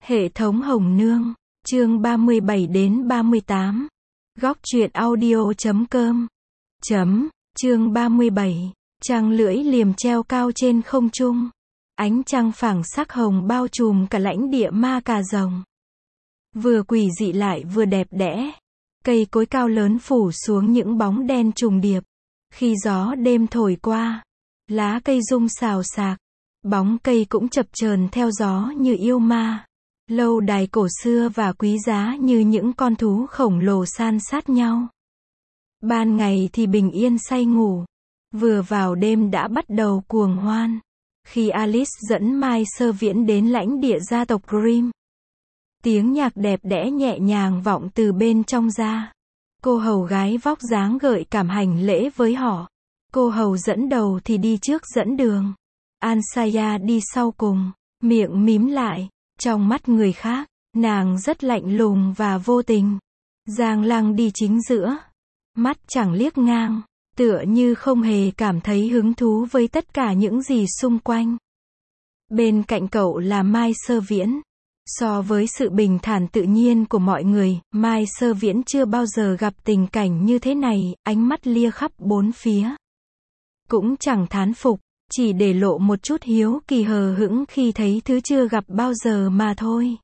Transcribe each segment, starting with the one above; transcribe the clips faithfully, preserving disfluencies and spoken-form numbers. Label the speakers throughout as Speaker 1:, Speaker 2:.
Speaker 1: Hệ thống Hồng Nương, chương ba mươi bảy đến ba mươi tám. Góc truyện audio chấm com. Chấm, chương ba mươi bảy. Trăng lưỡi liềm treo cao trên không trung. Ánh trăng phảng sắc hồng bao trùm cả lãnh địa ma cà rồng. Vừa quỷ dị lại vừa đẹp đẽ. Cây cối cao lớn phủ xuống những bóng đen trùng điệp. Khi gió đêm thổi qua, lá cây rung xào xạc. Bóng cây cũng chập chờn theo gió như yêu ma. Lâu đài cổ xưa và quý giá như những con thú khổng lồ san sát nhau. Ban ngày thì bình yên say ngủ. Vừa vào đêm đã bắt đầu cuồng hoan. Khi Alice dẫn Mai Sơ Viễn đến lãnh địa gia tộc Grimm. Tiếng nhạc đẹp đẽ nhẹ nhàng vọng từ bên trong ra. Cô hầu gái vóc dáng gợi cảm hành lễ với họ. Cô hầu dẫn đầu thì đi trước dẫn đường. Ansaya đi sau cùng, miệng mím lại. Trong mắt người khác, nàng rất lạnh lùng và vô tình. Giang Lăng đi chính giữa. Mắt chẳng liếc ngang, tựa như không hề cảm thấy hứng thú với tất cả những gì xung quanh. Bên cạnh cậu là Mai Sơ Viễn. So với sự bình thản tự nhiên của mọi người, Mai Sơ Viễn chưa bao giờ gặp tình cảnh như thế này, ánh mắt lia khắp bốn phía. Cũng chẳng thán phục, chỉ để lộ một chút hiếu kỳ hờ hững khi thấy thứ chưa gặp bao giờ mà thôi.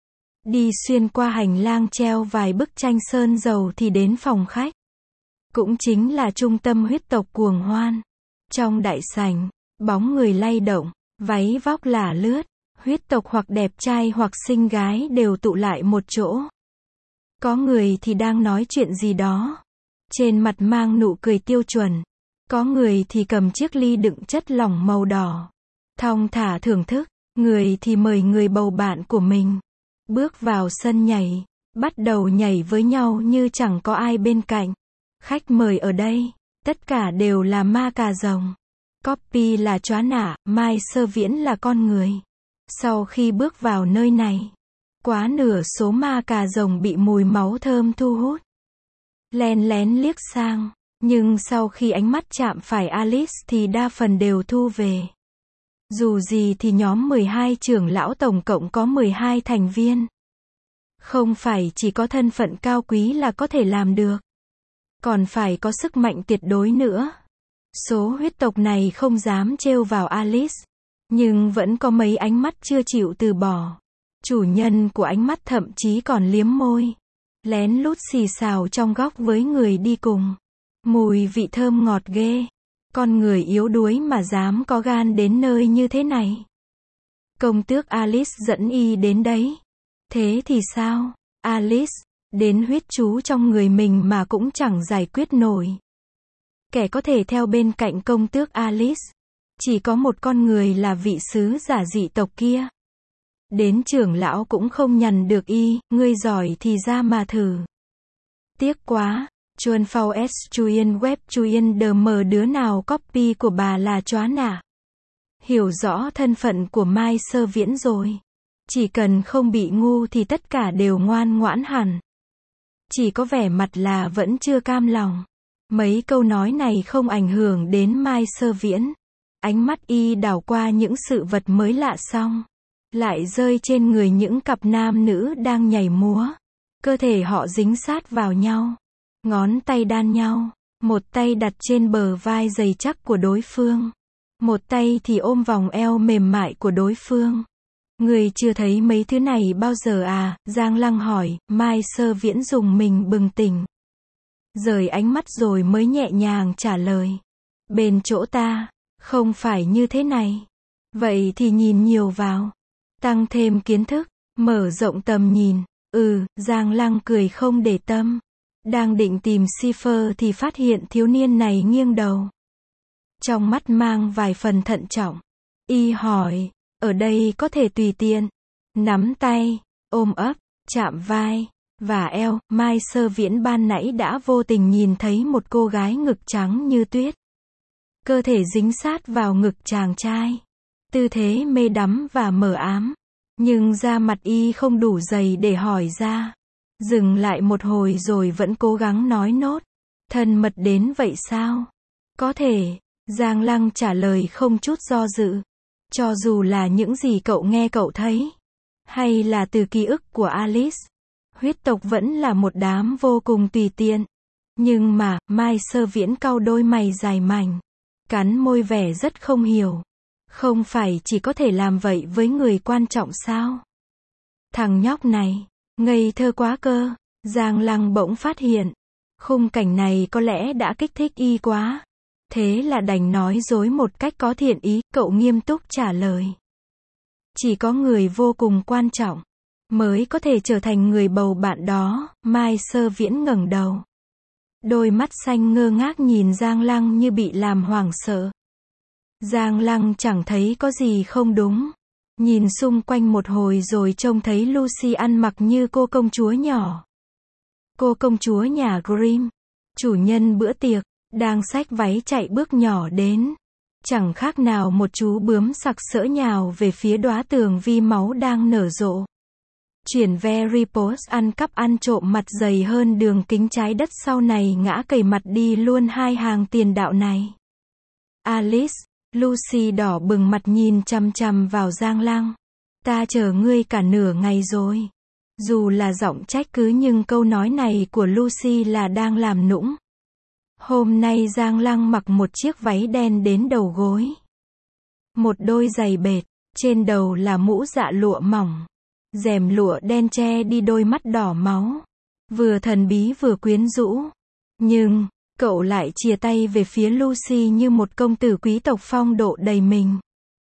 Speaker 1: Đi xuyên qua hành lang treo vài bức tranh sơn dầu thì đến phòng khách. Cũng chính là trung tâm huyết tộc cuồng hoan. Trong đại sảnh, bóng người lay động, váy vóc lả lướt, huyết tộc hoặc đẹp trai hoặc xinh gái đều tụ lại một chỗ. Có người thì đang nói chuyện gì đó. Trên mặt mang nụ cười tiêu chuẩn. Có người thì cầm chiếc ly đựng chất lỏng màu đỏ. Thong thả thưởng thức. Người thì mời người bầu bạn của mình. Bước vào sân nhảy. Bắt đầu nhảy với nhau như chẳng có ai bên cạnh. Khách mời ở đây, tất cả đều là ma cà rồng. Copy là chó nả, Mai Sơ Viễn là con người. Sau khi bước vào nơi này, quá nửa số ma cà rồng bị mùi máu thơm thu hút. Len lén liếc sang, nhưng sau khi ánh mắt chạm phải Alice thì đa phần đều thu về. Dù gì thì nhóm mười hai trưởng lão tổng cộng có mười hai thành viên. Không phải chỉ có thân phận cao quý là có thể làm được. Còn phải có sức mạnh tuyệt đối nữa. Số huyết tộc này không dám trêu vào Alice. Nhưng vẫn có mấy ánh mắt chưa chịu từ bỏ. Chủ nhân của ánh mắt thậm chí còn liếm môi. Lén lút xì xào trong góc với người đi cùng. Mùi vị thơm ngọt ghê. Con người yếu đuối mà dám có gan đến nơi như thế này. Công tước Alice dẫn y đến đấy. Thế thì sao? Alice, đến huyết chú trong người mình mà cũng chẳng giải quyết nổi. Kẻ có thể theo bên cạnh công tước Alice. Chỉ có một con người là vị sứ giả dị tộc kia. Đến trưởng lão cũng không nhằn được y, ngươi giỏi thì ra mà thử. Tiếc quá, chuan phao s chuyen web chuyen đờ mờ đứa nào copy của bà là chó nả. Hiểu rõ thân phận của Mai Sơ Viễn rồi. Chỉ cần không bị ngu thì tất cả đều ngoan ngoãn hẳn. Chỉ có vẻ mặt là vẫn chưa cam lòng. Mấy câu nói này không ảnh hưởng đến Mai Sơ Viễn. Ánh mắt y đảo qua những sự vật mới lạ xong. Lại rơi trên người những cặp nam nữ đang nhảy múa. Cơ thể họ dính sát vào nhau. Ngón tay đan nhau. Một tay đặt trên bờ vai dày chắc của đối phương. Một tay thì ôm vòng eo mềm mại của đối phương. Người chưa thấy mấy thứ này bao giờ à? Giang Lăng hỏi. Mai Sơ Viễn dùng mình bừng tỉnh. Rời ánh mắt rồi mới nhẹ nhàng trả lời. Bên chỗ ta, không phải như thế này. Vậy thì nhìn nhiều vào. Tăng thêm kiến thức, mở rộng tầm nhìn. Ừ, Giang Lăng cười không để tâm. Đang định tìm cipher thì phát hiện thiếu niên này nghiêng đầu. Trong mắt mang vài phần thận trọng. Y hỏi, ở đây có thể tùy tiện. Nắm tay, ôm ấp, chạm vai, và eo. Mai Sơ Viễn ban nãy đã vô tình nhìn thấy một cô gái ngực trắng như tuyết. Cơ thể dính sát vào ngực chàng trai. Tư thế mê đắm và mờ ám. Nhưng da mặt y không đủ dày để hỏi ra. Dừng lại một hồi rồi vẫn cố gắng nói nốt. Thân mật đến vậy sao? Có thể. Giang Lăng trả lời không chút do dự. Cho dù là những gì cậu nghe cậu thấy. Hay là từ ký ức của Alice? Huyết tộc vẫn là một đám vô cùng tùy tiện. Nhưng mà, Mai Sơ Viễn cau đôi mày dài mảnh. Cắn môi vẻ rất không hiểu. Không phải chỉ có thể làm vậy với người quan trọng sao? Thằng nhóc này, ngây thơ quá cơ. Giang Lăng bỗng phát hiện. Khung cảnh này có lẽ đã kích thích y quá. Thế là đành nói dối một cách có thiện ý, cậu nghiêm túc trả lời. Chỉ có người vô cùng quan trọng mới có thể trở thành người bầu bạn đó. Mai Sơ Viễn ngẩng đầu. Đôi mắt xanh ngơ ngác nhìn Giang Lăng như bị làm hoảng sợ. Giang Lăng chẳng thấy có gì không đúng. Nhìn xung quanh một hồi rồi trông thấy Lucy ăn mặc như cô công chúa nhỏ. Cô công chúa nhà Grimm, chủ nhân bữa tiệc, đang xách váy chạy bước nhỏ đến. Chẳng khác nào một chú bướm sặc sỡ nhào về phía đóa tường vi máu đang nở rộ. Chuyển Very Post ăn cắp ăn trộm mặt dày hơn đường kính trái đất sau này ngã cầy mặt đi luôn hai hàng tiền đạo này. Alice, Lucy đỏ bừng mặt nhìn chằm chằm vào Giang Lăng. Ta chờ ngươi cả nửa ngày rồi. Dù là giọng trách cứ nhưng câu nói này của Lucy là đang làm nũng. Hôm nay Giang Lăng mặc một chiếc váy đen đến đầu gối. Một đôi giày bệt, trên đầu là mũ dạ lụa mỏng. Rèm lụa đen che đi đôi mắt đỏ máu. Vừa thần bí vừa quyến rũ. Nhưng, cậu lại chìa tay về phía Lucy như một công tử quý tộc phong độ đầy mình.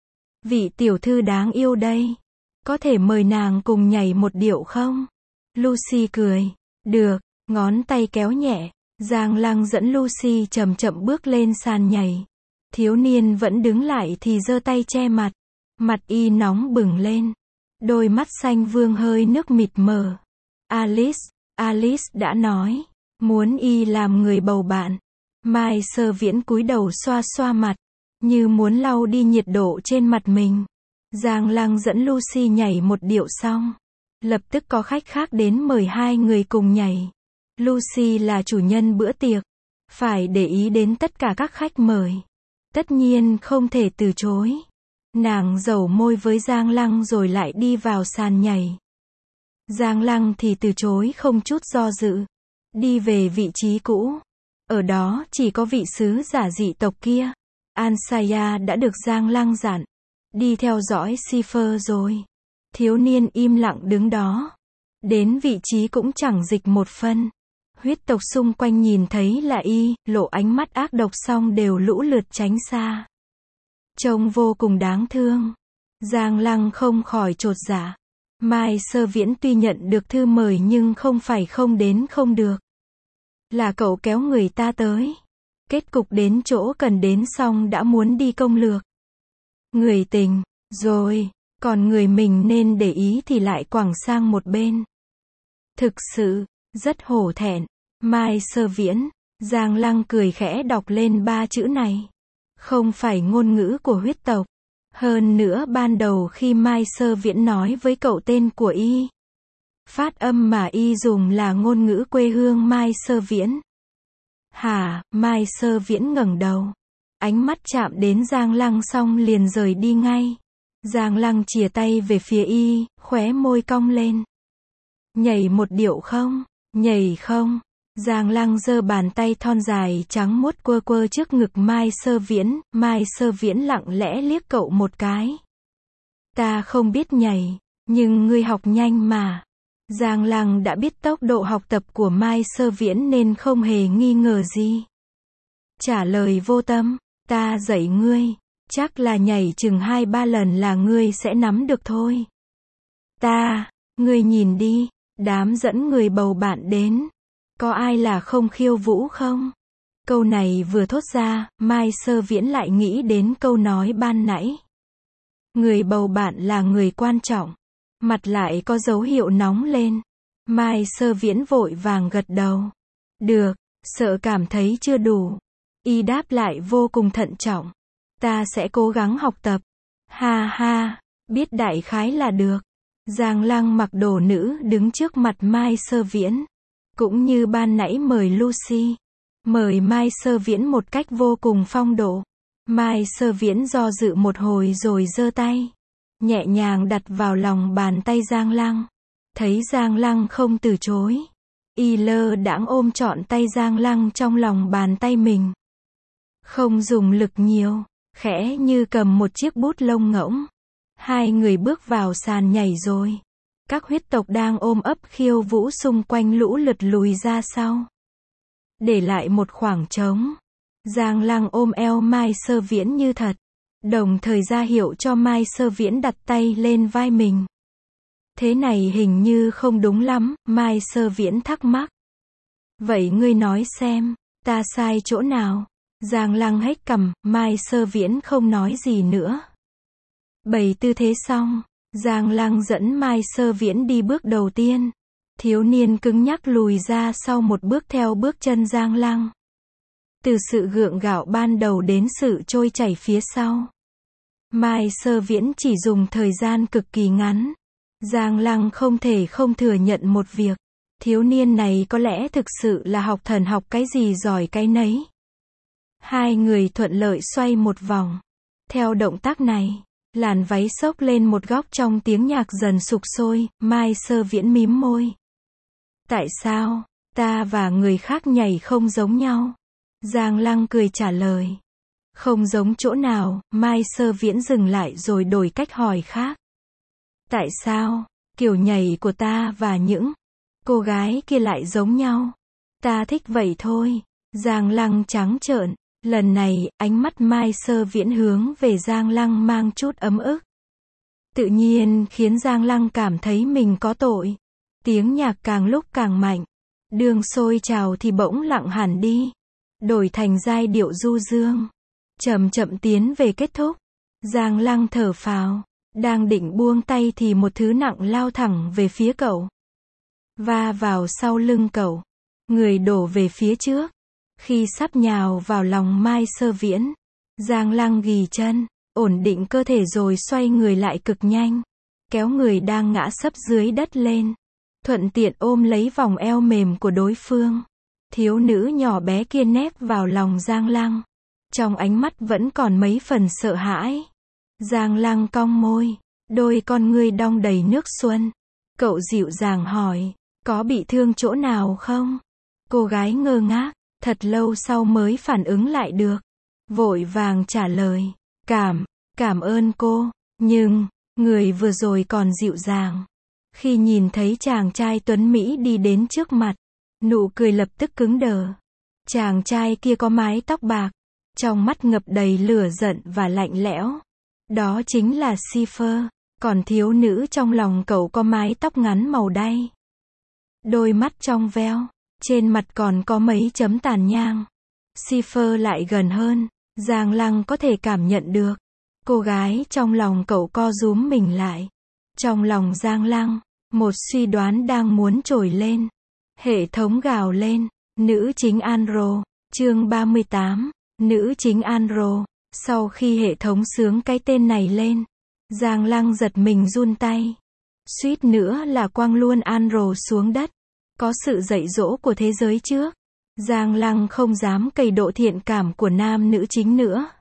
Speaker 1: Vị tiểu thư đáng yêu đây. Có thể mời nàng cùng nhảy một điệu không? Lucy cười. Được, ngón tay kéo nhẹ. Giang Lăng dẫn Lucy chậm chậm bước lên sàn nhảy. Thiếu niên vẫn đứng lại thì giơ tay che mặt. Mặt y nóng bừng lên. Đôi mắt xanh vương hơi nước mịt mờ. Alice, Alice đã nói. Muốn y làm người bầu bạn. Mai Sơ Viễn cúi đầu xoa xoa mặt. Như muốn lau đi nhiệt độ trên mặt mình. Giang Lăng dẫn Lucy nhảy một điệu xong. Lập tức có khách khác đến mời hai người cùng nhảy. Lucy là chủ nhân bữa tiệc. Phải để ý đến tất cả các khách mời. Tất nhiên không thể từ chối. Nàng dầu môi với Giang Lăng rồi lại đi vào sàn nhảy. Giang Lăng thì từ chối không chút do dự. Đi về vị trí cũ. Ở đó chỉ có vị sứ giả dị tộc kia. Ansaya đã được Giang Lăng dặn. Đi theo dõi Cipher rồi. Thiếu niên im lặng đứng đó. Đến vị trí cũng chẳng dịch một phân. Huyết tộc xung quanh nhìn thấy là y, lộ ánh mắt ác độc xong đều lũ lượt tránh xa. Trông vô cùng đáng thương. Giang Lăng không khỏi chột dạ. Mai Sơ Viễn tuy nhận được thư mời nhưng không phải không đến không được. Là cậu kéo người ta tới. Kết cục đến chỗ cần đến xong đã muốn đi công lược. Người tình, rồi, còn người mình nên để ý thì lại quẳng sang một bên. Thực sự, rất hổ thẹn. Mai Sơ Viễn, Giang Lăng cười khẽ đọc lên ba chữ này. Không phải ngôn ngữ của huyết tộc. Hơn nữa ban đầu khi Mai Sơ Viễn nói với cậu tên của y. Phát âm mà y dùng là ngôn ngữ quê hương Mai Sơ Viễn. Hả, Mai Sơ Viễn ngẩng đầu. Ánh mắt chạm đến Giang Lăng xong liền rời đi ngay. Giang Lăng chìa tay về phía y, khóe môi cong lên. Nhảy một điệu không? Nhảy không? Giang Lăng giơ bàn tay thon dài trắng muốt quơ quơ trước ngực Mai Sơ Viễn. Mai Sơ Viễn lặng lẽ liếc cậu một cái. Ta không biết nhảy, nhưng ngươi học nhanh mà. Giang Lăng đã biết tốc độ học tập của Mai Sơ Viễn nên không hề nghi ngờ gì. Trả lời vô tâm, ta dạy ngươi, chắc là nhảy chừng hai ba lần là ngươi sẽ nắm được thôi. Ta, ngươi nhìn đi, đám dẫn người bầu bạn đến. Có ai là không khiêu vũ không? Câu này vừa thốt ra, Mai Sơ Viễn lại nghĩ đến câu nói ban nãy. Người bầu bạn là người quan trọng. Mặt lại có dấu hiệu nóng lên. Mai Sơ Viễn vội vàng gật đầu. Được, sợ cảm thấy chưa đủ. Y đáp lại vô cùng thận trọng. Ta sẽ cố gắng học tập. Ha ha, biết đại khái là được. Giang Lăng mặc đồ nữ đứng trước mặt Mai Sơ Viễn. Cũng như ban nãy mời Lucy. Mời Mai Sơ Viễn một cách vô cùng phong độ. Mai Sơ Viễn do dự một hồi rồi giơ tay. nhẹ nhàng đặt vào lòng bàn tay Giang Lăng. Thấy Giang Lăng không từ chối, y lơ đãng ôm trọn tay Giang Lăng trong lòng bàn tay mình. Không dùng lực nhiều, khẽ như cầm một chiếc bút lông ngỗng. Hai người bước vào sàn nhảy rồi. Các huyết tộc đang ôm ấp khiêu vũ xung quanh lũ lượt lùi ra sau, để lại một khoảng trống. Giang Lăng ôm eo Mai Sơ Viễn như thật, đồng thời ra hiệu cho Mai Sơ Viễn đặt tay lên vai mình. Thế này hình như không đúng lắm, Mai Sơ Viễn thắc mắc. Vậy ngươi nói xem, ta sai chỗ nào? Giang Lăng hếch cằm, Mai Sơ Viễn không nói gì nữa. Bày tư thế xong, Giang Lăng dẫn Mai Sơ Viễn đi bước đầu tiên. Thiếu niên cứng nhắc lùi ra sau một bước theo bước chân Giang Lăng. Từ sự gượng gạo ban đầu đến sự trôi chảy phía sau, Mai Sơ Viễn chỉ dùng thời gian cực kỳ ngắn. Giang Lăng không thể không thừa nhận một việc. Thiếu niên này có lẽ thực sự là học thần học cái gì giỏi cái nấy. Hai người thuận lợi xoay một vòng. Theo động tác này, làn váy xốc lên một góc trong tiếng nhạc dần sục sôi. Mai Sơ Viễn mím môi. Tại sao, ta và người khác nhảy không giống nhau? Giang Lăng cười trả lời. Không giống chỗ nào? Mai Sơ Viễn dừng lại rồi đổi cách hỏi khác. Tại sao, kiểu nhảy của ta và những cô gái kia lại giống nhau? Ta thích vậy thôi. Giang Lăng trắng trợn. Lần này, ánh mắt Mai Sơ Viễn hướng về Giang Lăng mang chút ấm ức. Tự nhiên khiến Giang Lăng cảm thấy mình có tội. Tiếng nhạc càng lúc càng mạnh. Đường sôi trào thì bỗng lặng hẳn đi. Đổi thành giai điệu du dương. Chậm chậm tiến về kết thúc. Giang Lăng thở phào. Đang định buông tay thì một thứ nặng lao thẳng về phía cậu. Va vào sau lưng cậu. Người đổ về phía trước. Khi sắp nhào vào lòng Mai Sơ Viễn, Giang Lăng ghì chân, ổn định cơ thể rồi xoay người lại cực nhanh. Kéo người đang ngã sấp dưới đất lên. Thuận tiện ôm lấy vòng eo mềm của đối phương. Thiếu nữ nhỏ bé kia nép vào lòng Giang Lăng. Trong ánh mắt vẫn còn mấy phần sợ hãi. Giang Lăng cong môi, đôi con ngươi đong đầy nước xuân. Cậu dịu dàng hỏi, có bị thương chỗ nào không? Cô gái ngơ ngác, thật lâu sau mới phản ứng lại được. Vội vàng trả lời, cảm, cảm ơn cô, nhưng, người vừa rồi còn dịu dàng. Khi nhìn thấy chàng trai tuấn Mỹ đi đến trước mặt, nụ cười lập tức cứng đờ. Chàng trai kia có mái tóc bạc, trong mắt ngập đầy lửa giận và lạnh lẽo. Đó chính là Schiffer, còn thiếu nữ trong lòng cậu có mái tóc ngắn màu đay. Đôi mắt trong veo, trên mặt còn có mấy chấm tàn nhang. Schiffer lại gần hơn, Giang Lăng có thể cảm nhận được. Cô gái trong lòng cậu co rúm mình lại. Trong lòng Giang Lăng, một suy đoán đang muốn trồi lên. Hệ thống gào lên, nữ chính Andro, chương ba mươi tám, nữ chính Andro. Sau khi hệ thống xướng cái tên này lên, Giang Lăng giật mình run tay. Suýt nữa là quăng luôn Andro xuống đất. Có sự dạy dỗ của thế giới trước, Giang Lăng không dám cày độ thiện cảm của nam nữ chính nữa.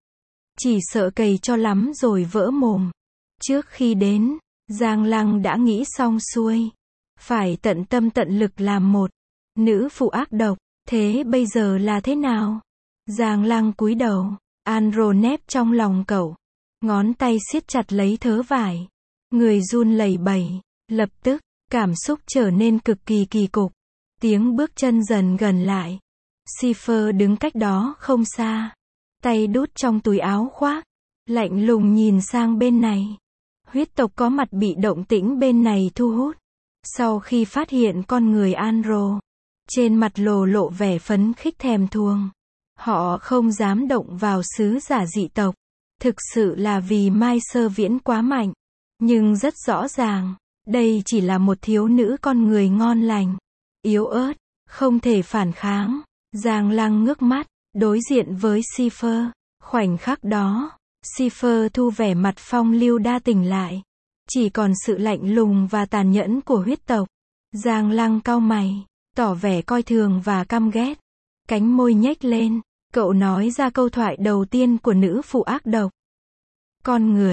Speaker 1: Chỉ sợ cày cho lắm rồi vỡ mồm. Trước khi đến, Giang Lăng đã nghĩ xong xuôi. Phải tận tâm tận lực làm một nữ phụ ác độc. Thế bây giờ là thế nào? Giang Lăng cúi đầu. Andro nép trong lòng cậu. Ngón tay siết chặt lấy thớ vải. Người run lẩy bẩy. Lập tức, cảm xúc trở nên cực kỳ kỳ cục. Tiếng bước chân dần gần lại. Schiffer đứng cách đó không xa. Tay đút trong túi áo khoác. Lạnh lùng nhìn sang bên này. Huyết tộc có mặt bị động tĩnh bên này thu hút. Sau khi phát hiện con người Andro, trên mặt lồ lộ vẻ phấn khích thèm thuồng. Họ không dám động vào sứ giả dị tộc. Thực sự là vì Mai Sơ Viễn quá mạnh. Nhưng rất rõ ràng, đây chỉ là một thiếu nữ con người ngon lành, yếu ớt, không thể phản kháng. Giang Lăng ngước mắt, đối diện với Schiffer. Khoảnh khắc đó, Schiffer thu vẻ mặt phong lưu đa tình lại. Chỉ còn sự lạnh lùng và tàn nhẫn của huyết tộc. Giang Lăng cau mày, tỏ vẻ coi thường và căm ghét. Cánh môi nhếch lên, cậu nói ra câu thoại đầu tiên của nữ phụ ác độc. Con người,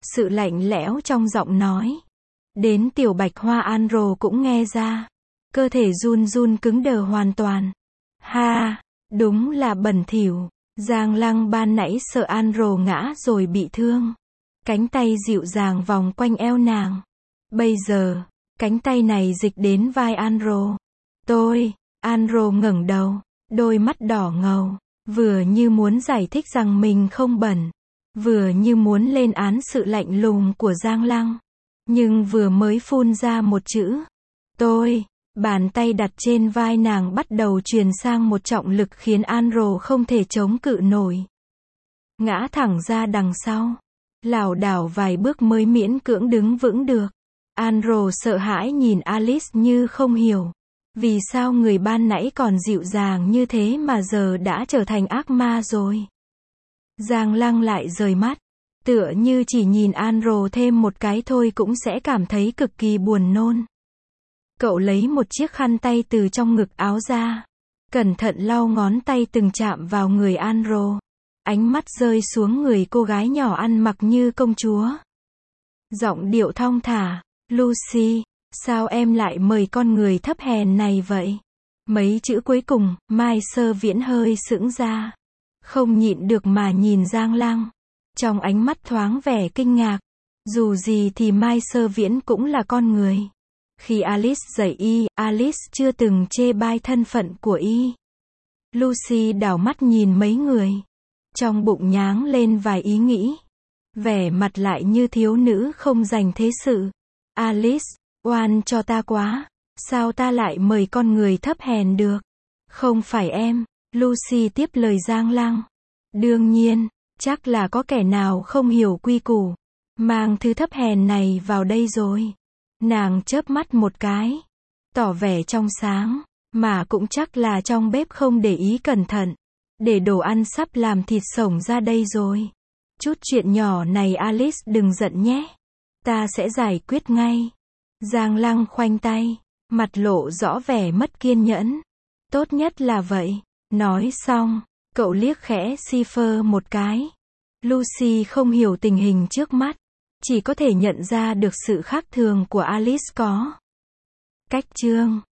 Speaker 1: sự lạnh lẽo trong giọng nói. Đến tiểu bạch hoa Andrew cũng nghe ra. Cơ thể run run cứng đờ hoàn toàn. Ha, đúng là bẩn thỉu. Giang Lăng ban nãy sợ Andrew ngã rồi bị thương. Cánh tay dịu dàng vòng quanh eo nàng. Bây giờ, cánh tay này dịch đến vai Andrew. Tôi, Andrew ngẩng đầu, đôi mắt đỏ ngầu, vừa như muốn giải thích rằng mình không bẩn, vừa như muốn lên án sự lạnh lùng của Giang Lăng. Nhưng vừa mới phun ra một chữ, tôi, bàn tay đặt trên vai nàng bắt đầu truyền sang một trọng lực khiến Andrew không thể chống cự nổi. Ngã thẳng ra đằng sau, lảo đảo vài bước mới miễn cưỡng đứng vững được. Andrew sợ hãi nhìn Alice như không hiểu. Vì sao người ban nãy còn dịu dàng như thế mà giờ đã trở thành ác ma rồi? Giang Lăng lại rời mắt. Tựa như chỉ nhìn Andrew thêm một cái thôi cũng sẽ cảm thấy cực kỳ buồn nôn. Cậu lấy một chiếc khăn tay từ trong ngực áo ra. Cẩn thận lau ngón tay từng chạm vào người Andrew. Ánh mắt rơi xuống người cô gái nhỏ ăn mặc như công chúa. Giọng điệu thong thả. Lucy, sao em lại mời con người thấp hèn này vậy? Mấy chữ cuối cùng, Mai Sơ Viễn hơi sững ra. Không nhịn được mà nhìn Giang Lăng. Trong ánh mắt thoáng vẻ kinh ngạc. Dù gì thì Mai Sơ Viễn cũng là con người. Khi Alice dạy y, Alice chưa từng chê bai thân phận của y. Lucy đảo mắt nhìn mấy người. Trong bụng nháng lên vài ý nghĩ. Vẻ mặt lại như thiếu nữ không dành thế sự. Alice, oan cho ta quá. Sao ta lại mời con người thấp hèn được? Không phải em. Lucy tiếp lời Giang Lăng. Đương nhiên, chắc là có kẻ nào không hiểu quy củ. Mang thứ thấp hèn này vào đây rồi. Nàng chớp mắt một cái. Tỏ vẻ trong sáng. Mà cũng chắc là trong bếp không để ý cẩn thận. Để đồ ăn sắp làm thịt sổng ra đây rồi. Chút chuyện nhỏ này Alice đừng giận nhé. Ta sẽ giải quyết ngay. Giang Lăng khoanh tay. Mặt lộ rõ vẻ mất kiên nhẫn. Tốt nhất là vậy. Nói xong, cậu liếc khẽ Cipher một cái. Lucy không hiểu tình hình trước mắt. Chỉ có thể nhận ra được sự khác thường của Alice có. Cách chương